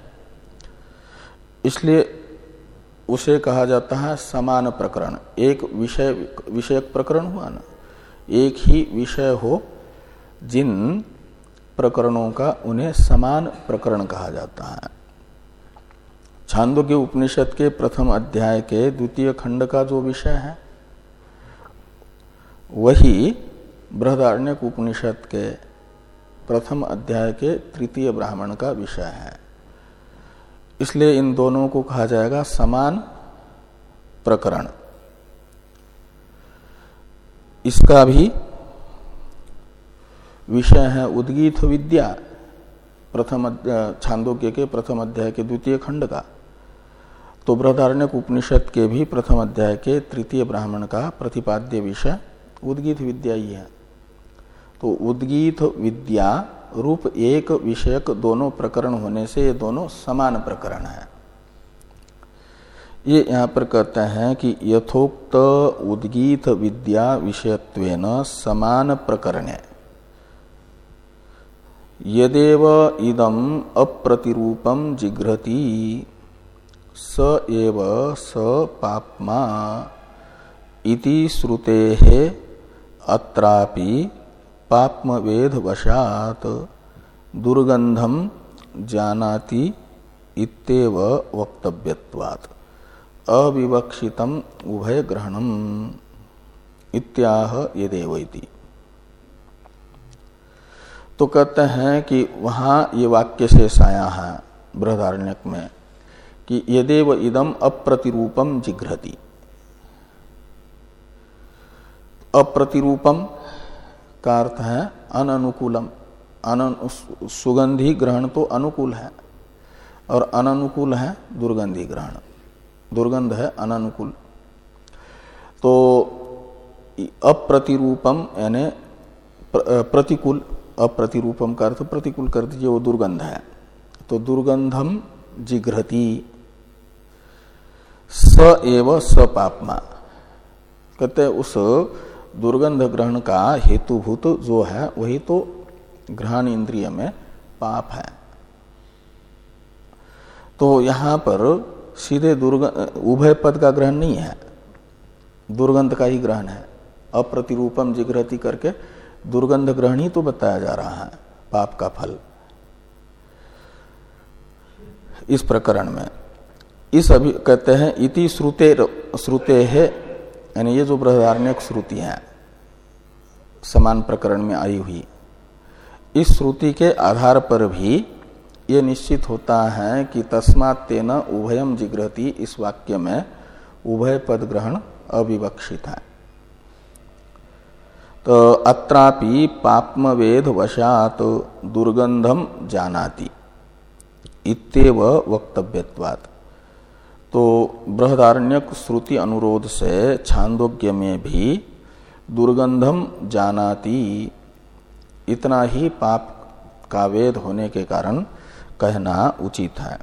इसलिए उसे कहा जाता है समान प्रकरण। एक विषय विषयक प्रकरण हुआ ना, एक ही विषय हो जिन प्रकरणों का उन्हें समान प्रकरण कहा जाता है। छांदोग्य उपनिषद के प्रथम अध्याय के द्वितीय खंड का जो विषय है वही बृहदारण्यक उपनिषद के प्रथम अध्याय के तृतीय ब्राह्मण का विषय है। इसलिए इन दोनों को कहा जाएगा समान प्रकरण। इसका भी विषय है उद्गीत विद्या, प्रथम छांदोग्य के प्रथम अध्याय के द्वितीय खंड का। तो बृहदारण्यक उपनिषद के भी प्रथम अध्याय के तृतीय ब्राह्मण का प्रतिपाद्य विषय उद्गीत विद्या ही है। तो उद्गीत विद्या रूप एक विषयक दोनों प्रकरण होने से ये दोनों समान प्रकरण है। ये यहां पर कहते हैं कि यथोक्त उद्गीत विद्या विषयत्वेन समान प्रकरणे यदेव इदम अप्रतिरूपम जिघ्रति स एव स पाप्मा इति श्रुतेः अत्रापि पाप्मवेद वशात दुर्गंधम जानाति इत्येव वक्तव्यत्वात् अविवक्षितम उभय ग्रहणम इत्याह यदेव इति। तो कहते हैं कि वहां ये वाक्य शेष आया है बृहदारण्यक में कि यदेव इदम अप्रतिरूपम जिघ्रति। अप्रतिरूपम का अर्थ है अननुकूलम। अन सुगंधी ग्रहण तो अनुकूल है और अननुकूल है दुर्गंधी ग्रहण। दुर्गंध है अननुकूल। तो अप्रतिरूपम यानी प्रतिकूल, अप्रतिरूपम का अर्थ प्रतिकूल कर दीजिए, वो दुर्गंध है। तो दुर्गंधम जिघ्रति स एव स पाप्मा, कहते उस दुर्गंध ग्रहण का हेतुभूत जो है वही तो घ्राण इंद्रिय में पाप है। तो यहां पर सीधे दुर्गंध उभय पद का ग्रहण नहीं है, दुर्गंध का ही ग्रहण है। अप्रतिरूपम जिघ्रति करके दुर्गंध ग्रहण ही तो बताया जा रहा है। पाप का फल। इस प्रकरण में इस अभी कहते हैं इति श्रुते श्रुते है, यानी ये जो बृहदारण्यक श्रुति है समान प्रकरण में आई हुई, इस श्रुति के आधार पर भी ये निश्चित होता है कि तस्मात् तेन उभयम जिग्रहति, इस वाक्य में उभय पद ग्रहण अविवक्षित है। तो अत्रापि पाप्मवेद वशात दुर्गंधम जानाति इत्येव वक्तव्यत्वात्। तो बृहदारण्यक श्रुति अनुरोध से छांदोग्य में भी दुर्गंधम जानाति, इतना ही पाप का वेद होने के कारण कहना उचित है।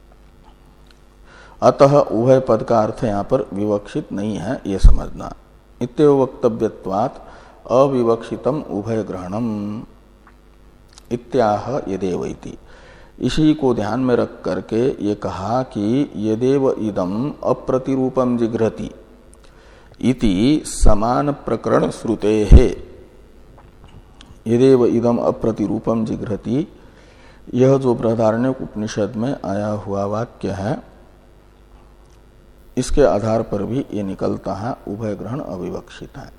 अतः उभय पद का अर्थ यहाँ पर विवक्षित नहीं है, ये समझना। इत्येव वक्तव्यत्वात् अविवक्षितम उभय ग्रहणम इत्याह यदेव इति। इसी को ध्यान में रख करके ये कहा कि यदेव इदम अप्रतिरूपम जिघ्रति इति समान प्रकरण श्रुते है। यदेव इदम अप्रतिरूपम जिघ्रति, यह जो बृहदारण्यक उपनिषद में आया हुआ वाक्य है, इसके आधार पर भी ये निकलता है उभय ग्रहण अविवक्षित है।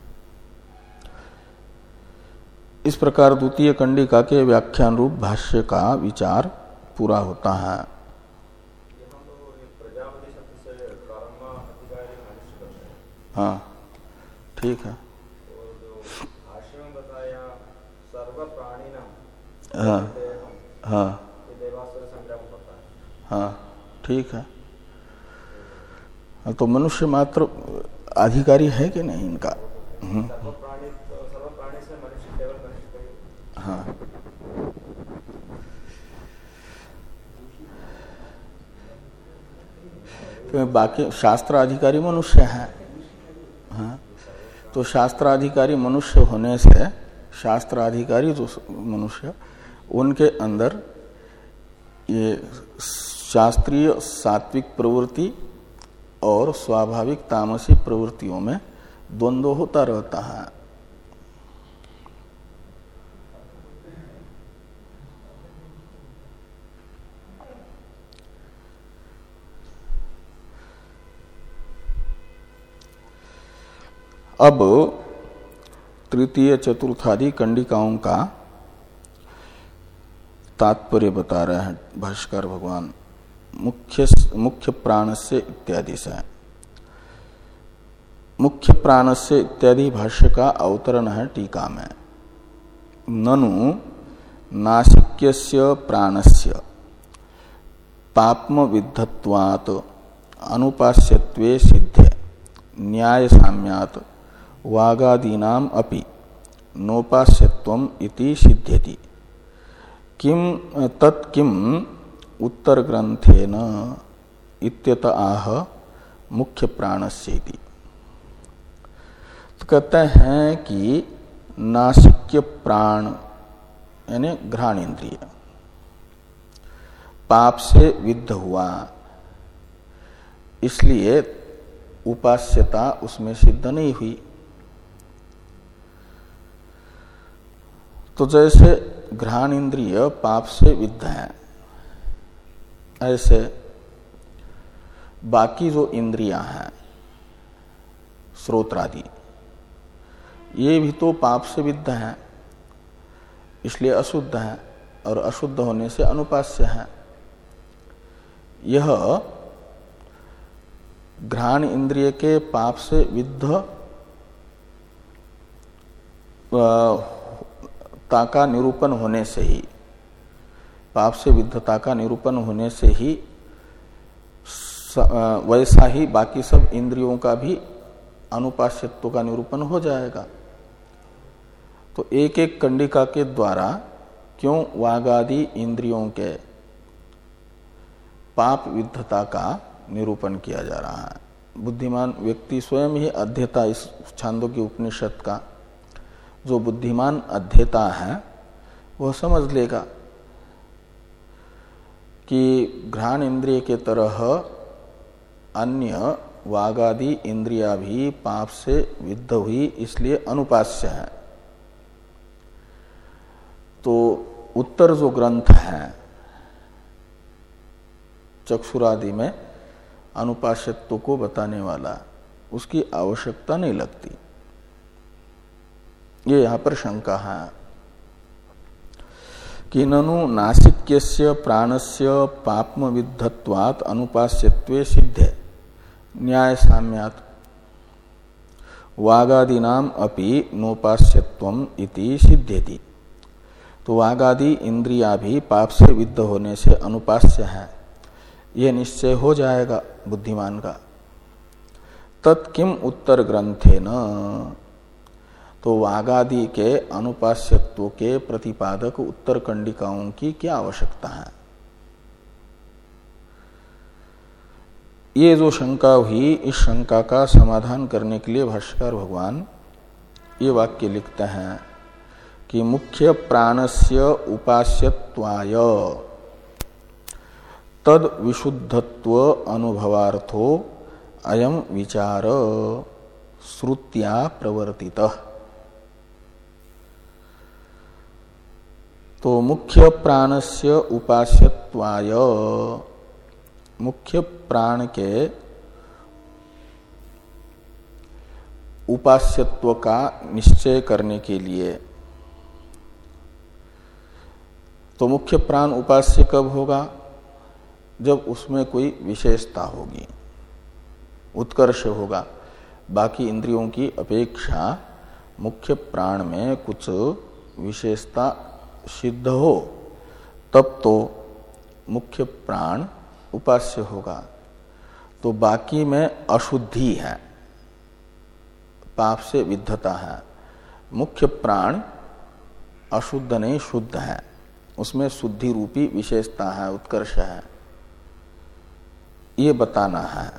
इस प्रकार द्वितीय कंडिका के व्याख्यान रूप भाष्य का विचार पूरा होता है। हाँ ठीक है। हाँ हाँ हाँ ठीक है। तो मनुष्य मात्र अधिकारी है कि नहीं इनका? हाँ तो बाकी शास्त्राधिकारी मनुष्य है। हाँ तो शास्त्राधिकारी मनुष्य होने से शास्त्राधिकारी जो मनुष्य, उनके अंदर ये शास्त्रीय सात्विक प्रवृत्ति और स्वाभाविक तामसी प्रवृत्तियों में द्वंद्व होता रहता है। अब तृतीय चतुर्थादि कंडिकाओं का तात्पर्य बता रहे हैं भाष्कर भगवान मुख्य मुख्य प्राणस्य इत्यादि से। मुख्य प्राणस्य इत्यादि भाष्य का अवतरण है टीका में। ननु नासिक्यस्य प्राणस्य पाप्म विद्धत्वात् अनुपास्यत्वे सिद्धे न्याय साम्यात् वागादीनाम अपि नोपास्यत्वम इति सिद्ध्यति। किम तत्किम उत्तर ग्रंथेन इत्यत आह मुख्य प्राणस्येति। तो कहते हैं कि नासिक्य प्राण यानी घ्राण इंद्रिय पाप से विद्ध हुआ, इसलिए उपास्यता उसमें सिद्ध नहीं हुई। तो जैसे घ्राण इंद्रिय पाप से विद्ध है, ऐसे बाकी जो इंद्रियां हैं श्रोत्रादि, ये भी तो पाप से विद्ध हैं, इसलिए अशुद्ध है और अशुद्ध होने से अनुपास्य है। यह घ्राण इंद्रिय के पाप से विद्ध ता का निरूपण होने से ही, पाप से विद्धता का निरूपण होने से ही वैसा ही बाकी सब इंद्रियों का भी अनुपास्यत्व का निरूपण हो जाएगा। तो एक एक कंडिका के द्वारा क्यों वागादि इंद्रियों के पाप विद्धता का निरूपण किया जा रहा है। बुद्धिमान व्यक्ति स्वयं ही अध्येता इस छांदोग्य उपनिषद का, जो बुद्धिमान अध्येता है वह समझ लेगा कि घ्राण इंद्रिय के तरह अन्य वागादि इंद्रिया भी पाप से विद्ध हुई, इसलिए अनुपास्य है। तो उत्तर जो ग्रंथ है चक्षुरादि में अनुपास्यत्व को बताने वाला, उसकी आवश्यकता नहीं लगती। ये यहां पर शंका है कि ननु नासिक्यस्य प्राणस्य पाप्म विद्धत्वात् अनुपास्यत्वे सिद्धे न्याय साम्यात् वागादीनाम अपि नोपास्यत्वम इति सिद्धेति। तो वागादि इंद्रिया भी पाप से विद्ध होने से अनुपास्य है, यह निश्चय हो जाएगा बुद्धिमान का। तत्किम उत्तर ग्रंथे न, तो वागादि के अनुपास्यत्व के प्रतिपादक उत्तर कंडिकाओं की क्या आवश्यकता है। ये जो शंका हुई, इस शंका का समाधान करने के लिए भाष्यकार भगवान ये वाक्य लिखते हैं कि मुख्य प्राणस्य उपास्यत्वाय तद विशुद्धत्व अनुभवार्थो अयम विचार श्रुत्या प्रवर्तितः। तो मुख्य प्राणस्य उपास्यत्वाय, मुख्य प्राण के उपास्यत्व का निश्चय करने के लिए, तो मुख्य प्राण उपास्य कब होगा? जब उसमें कोई विशेषता होगी, उत्कर्ष होगा, बाकी इंद्रियों की अपेक्षा मुख्य प्राण में कुछ विशेषता सिद्ध हो, तब तो मुख्य प्राण उपास्य होगा। तो बाकी में अशुद्धि है, पाप से विद्धता है, मुख्य प्राण अशुद्ध नहीं शुद्ध है, उसमें शुद्धि रूपी विशेषता है, उत्कर्ष है, ये बताना है।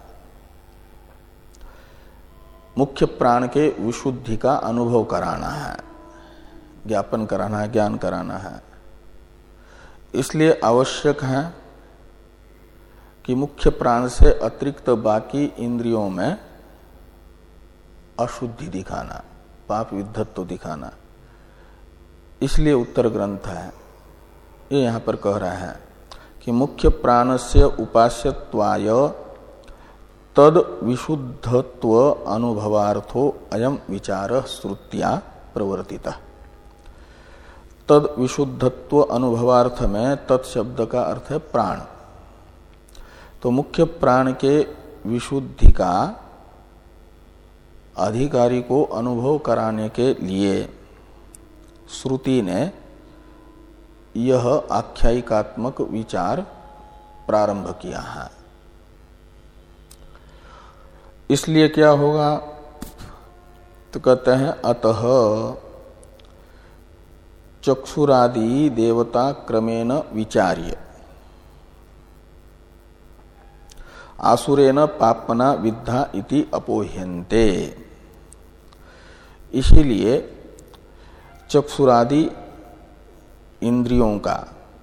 मुख्य प्राण के विशुद्धि का अनुभव कराना है, ज्ञापन कराना है, ज्ञान कराना है। इसलिए आवश्यक है कि मुख्य प्राण से अतिरिक्त बाकी इंद्रियों में अशुद्धि दिखाना, पाप विद्धत्व दिखाना। इसलिए उत्तर ग्रंथ है, ये यहां पर कह रहा है कि मुख्य प्राणस्य उपास्यत्वाय तद विशुद्धत्व अनुभवार्थो अयम विचार श्रुत्या प्रवर्तितः। तद विशुद्धत्व अनुभवार्थ में तत्शब्द का अर्थ है प्राण। तो मुख्य प्राण के विशुद्धि का अधिकारी को अनुभव कराने के लिए श्रुति ने यह आख्यायिकात्मक विचार प्रारंभ किया है। इसलिए क्या होगा? तो कहते हैं अतः चक्षुरादि देवता क्रमेण विचार्य आसुरेण पापना विद्धा इति अपोह्यन्ते। इसीलिए चक्षुरादि इंद्रियों का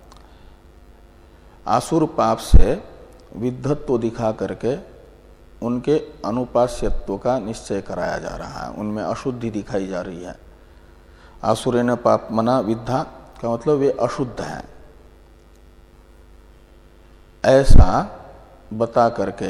आसुर पाप से विद्धत्व दिखा करके उनके अनुपास्यत्व का निश्चय कराया जा रहा है, उनमें अशुद्धि दिखाई जा रही है। आसुरेण पापमना विद्धा का मतलब वे अशुद्ध हैं, ऐसा बता करके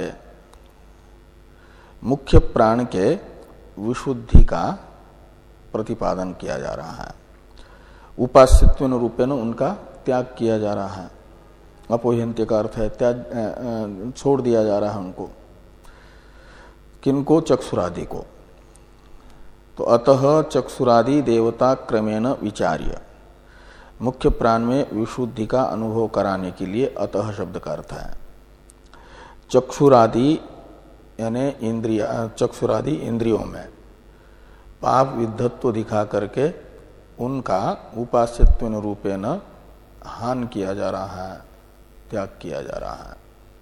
मुख्य प्राण के विशुद्धि का प्रतिपादन किया जा रहा है। उपास्यत्व रूपेण उनका त्याग किया जा रहा है। अपोह्यन्ते का अर्थ है त्याग, छोड़ दिया जा रहा है उनको। किनको? चक्षुरादि को। तो अतः चक्षुरादि देवता क्रमेण विचार्य, मुख्य प्राण में विशुद्धि का अनुभव कराने के लिए अतः शब्द का अर्थ है चक्षुरादि यानी इंद्रिय, चक्षुरादि इंद्रियों में पाप विद्धत्व दिखा करके उनका उपास्यत्व रूपेण हान किया जा रहा है, त्याग किया जा रहा है।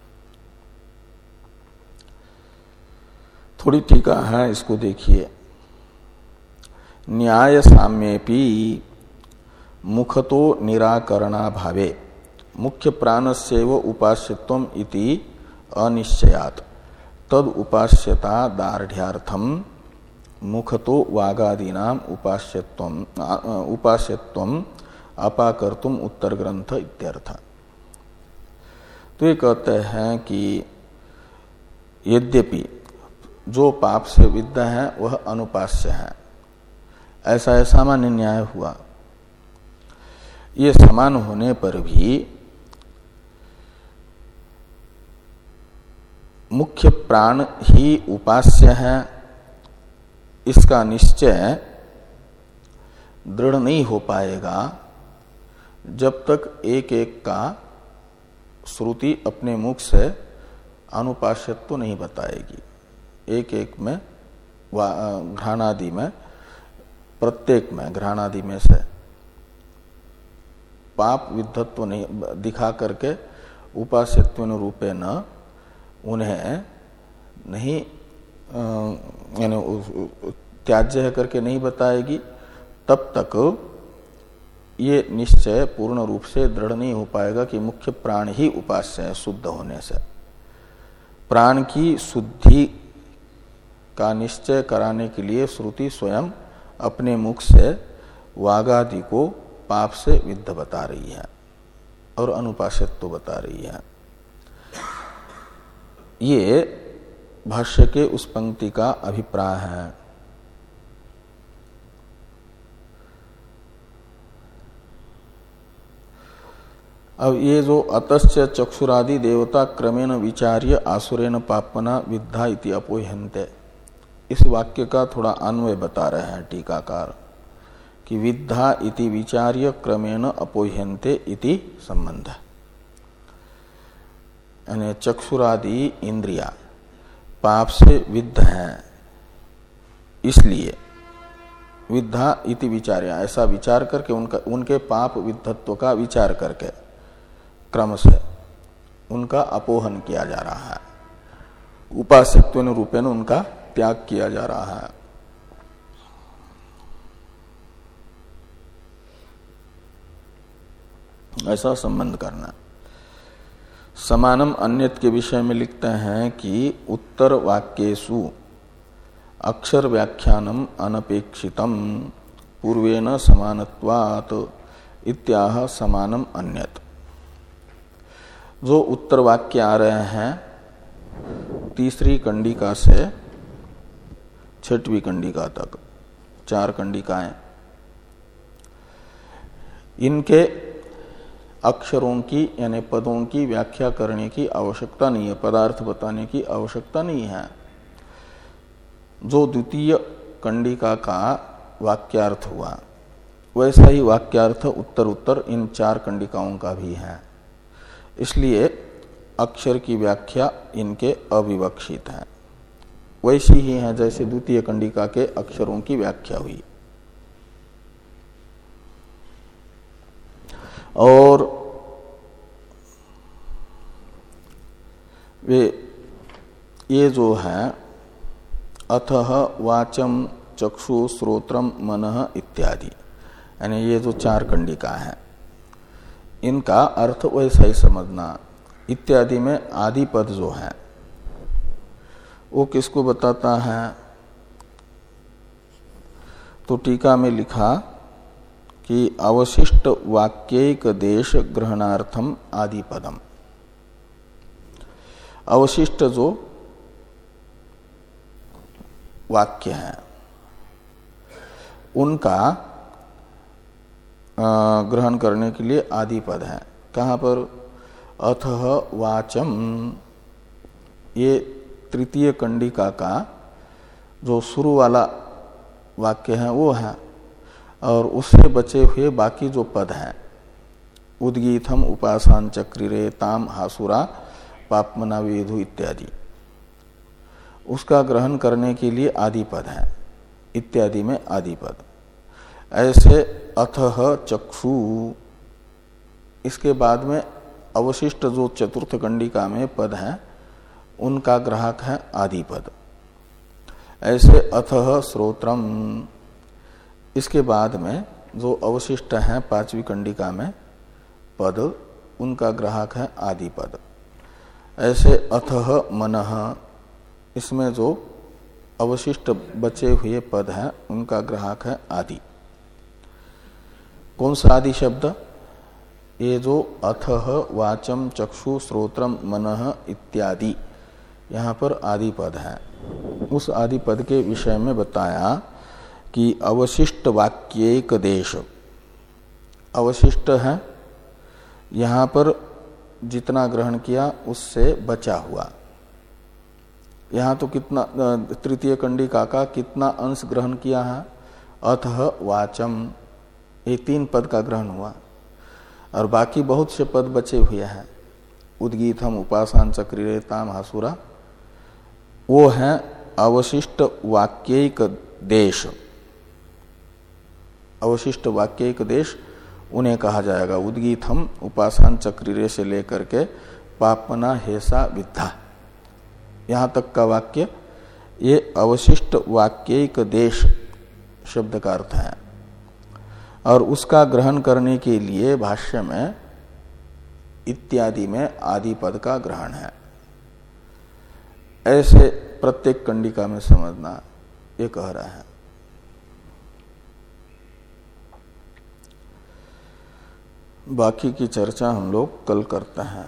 थोड़ी टीका है, इसको देखिए। न्याय साम्येपि मुखतो निराकरणा भावे मुख्य प्राणस्यैव उपास्यत्वम इति अनिश्चयात् तद उपास्यता दार्ढ्यार्थम मुखतो वागादीनाम उपास्यत्वम उपास्यत्वम अपाकर्तुम उत्तर ग्रंथ इत्यर्थ। तो ये कहते हैं कि यद्यपि जो पाप से विद्ध है वह अनुपास्य है, ऐसा है सामान्य न्याय हुआ। ये समान होने पर भी मुख्य प्राण ही उपास्य है, इसका निश्चय दृढ़ नहीं हो पाएगा जब तक एक एक का श्रुति अपने मुख से अनुपास्यत्व तो नहीं बताएगी। एक एक में घ्राणादि में, प्रत्येक में घ्राणादि में से पाप विद्धत्व नहीं दिखा करके उपास्यत्व रूपे न उन्हें नहीं यानी त्याज्य करके नहीं बताएगी, तब तक ये निश्चय पूर्ण रूप से दृढ़ नहीं हो पाएगा कि मुख्य प्राण ही उपास्य है शुद्ध होने से। प्राण की शुद्धि का निश्चय कराने के लिए श्रुति स्वयं अपने मुख से वागादि को पाप से विद्ध बता रही है और अनुपास्यत्व बता रही है। ये भाष्य के उस पंक्ति का अभिप्राय है। अब ये जो अतश्च चक्षुरादि देवता क्रमेण विचार्य आसुरेण पापना विद्धा इति अपोह्यन्ते, इस वाक्य का थोड़ा अन्वय बता रहे हैं टीकाकार कि विद्धा इति विचार्य क्रमेण अपोह्यन्ते इति संबंध है। यानी चक्षुरादि इंद्रिया पाप से विद्ध हैं, इसलिए विद्धा इति विचार्य, ऐसा विचार करके उनका उनके पाप विद्धत्व का विचार करके क्रम से उनका अपोहन किया जा रहा है, उपास्यत्व रूपेण उनका त्याग किया जा रहा है। ऐसा संबंध करना। समानम अन्यत के विषय में लिखते हैं कि उत्तर वाक्येषु अक्षर व्याख्यानम अनपेक्षितम पूर्वेण समानत्वात् इत्याह समानम अन्यत। जो उत्तर वाक्य आ रहे हैं तीसरी कंडिका से छठवीं कंडिका तक, चार कंडिकाएं, इनके अक्षरों की यानी पदों की व्याख्या करने की आवश्यकता नहीं है, पदार्थ बताने की आवश्यकता नहीं है। जो द्वितीय कंडिका का वाक्यार्थ हुआ वैसा ही वाक्यार्थ उत्तर उत्तर इन चार कंडिकाओं का भी है, इसलिए अक्षर की व्याख्या इनके अविवक्षित है, वैसी ही है जैसे द्वितीय कंडिका के अक्षरों की व्याख्या हुई। और वे ये जो है अथः वाचम चक्षु श्रोत्रम मनः इत्यादि, यानी ये जो चार कंडिका है इनका अर्थ वैसा ही समझना। इत्यादि में आदि पद जो है वो किसको बताता है? तो टीका में लिखा कि अवशिष्ट वाक्यैक देश ग्रहणार्थम आदि पदम। अवशिष्ट जो वाक्य हैं उनका ग्रहण करने के लिए आदि पद है। कहाँ पर? अथः वाचम, ये तृतीय कंडिका का जो शुरू वाला वाक्य है वो है, और उससे बचे हुए बाकी जो पद हैं, उद्गीतम उपासान चक्रिरे ताम हासुरा पापमना वेधु इत्यादि, उसका ग्रहण करने के लिए आदि पद है। इत्यादि में आदि पद। ऐसे अथः चक्षु, इसके बाद में अवशिष्ट जो चतुर्थ कंडिका में पद हैं उनका ग्राहक है आदि पद। ऐसे अथः श्रोत्रम, इसके बाद में जो अवशिष्ट हैं पांचवी कंडिका में पद, उनका ग्राहक है आदि पद। ऐसे अथः मनः, इसमें जो अवशिष्ट बचे हुए पद हैं उनका ग्राहक है आदि। कौन सा आदि शब्द? ये जो अथः वाचम चक्षु श्रोत्रम मनः इत्यादि यहाँ पर आदि पद है, उस आदि पद के विषय में बताया कि अवशिष्ट वाक्येक देश, अवशिष्ट है यहाँ पर जितना ग्रहण किया उससे बचा हुआ। यहाँ तो कितना तृतीय कंडिका का कितना अंश ग्रहण किया है? अथः वाचम, ये तीन पद का ग्रहण हुआ और बाकी बहुत से पद बचे हुए हैं। उद्गीतम उपासान चक्रिरेताम हासुरा, वो है अवशिष्ट वाक्यिक देश। अवशिष्ट वाक्यिक देश उन्हें कहा जाएगा। उद्गीतम उपासान चक्रिरे से लेकर के पापना हेसा विद्धा, यहां तक का वाक्य ये अवशिष्ट वाक्यिक देश शब्द का अर्थ है। और उसका ग्रहण करने के लिए भाष्य में इत्यादि में आदि पद का ग्रहण है। ऐसे प्रत्येक कंडिका में समझना, ये कह रहा है। बाकी की चर्चा हम लोग कल करते हैं।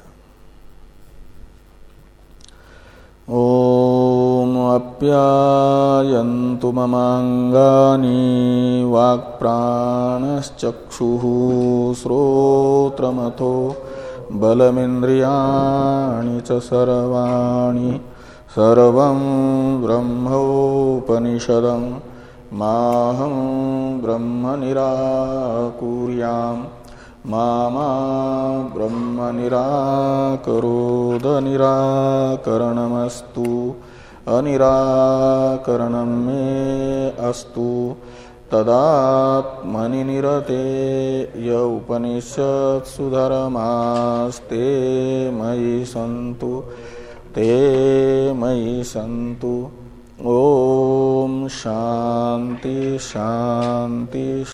ओम अप्यायन्तु ममांगानि वाक्प्राणश्चक्षुः श्रोत्रमथो बलमिन्द्रियाणि च सर्वाणि सर्वं ब्रह्मोपनिषदं माहं ब्रह्म निराकुर्याम् मा मा ब्रह्म निराकरोद निराकरणमस्तु अनिराकरणं मे अस्तु तदात्मनि निरते य उपनिषत्सु धर्मास्ते मयि सन्तु ते मयि सन्तु। ओम शांति शांति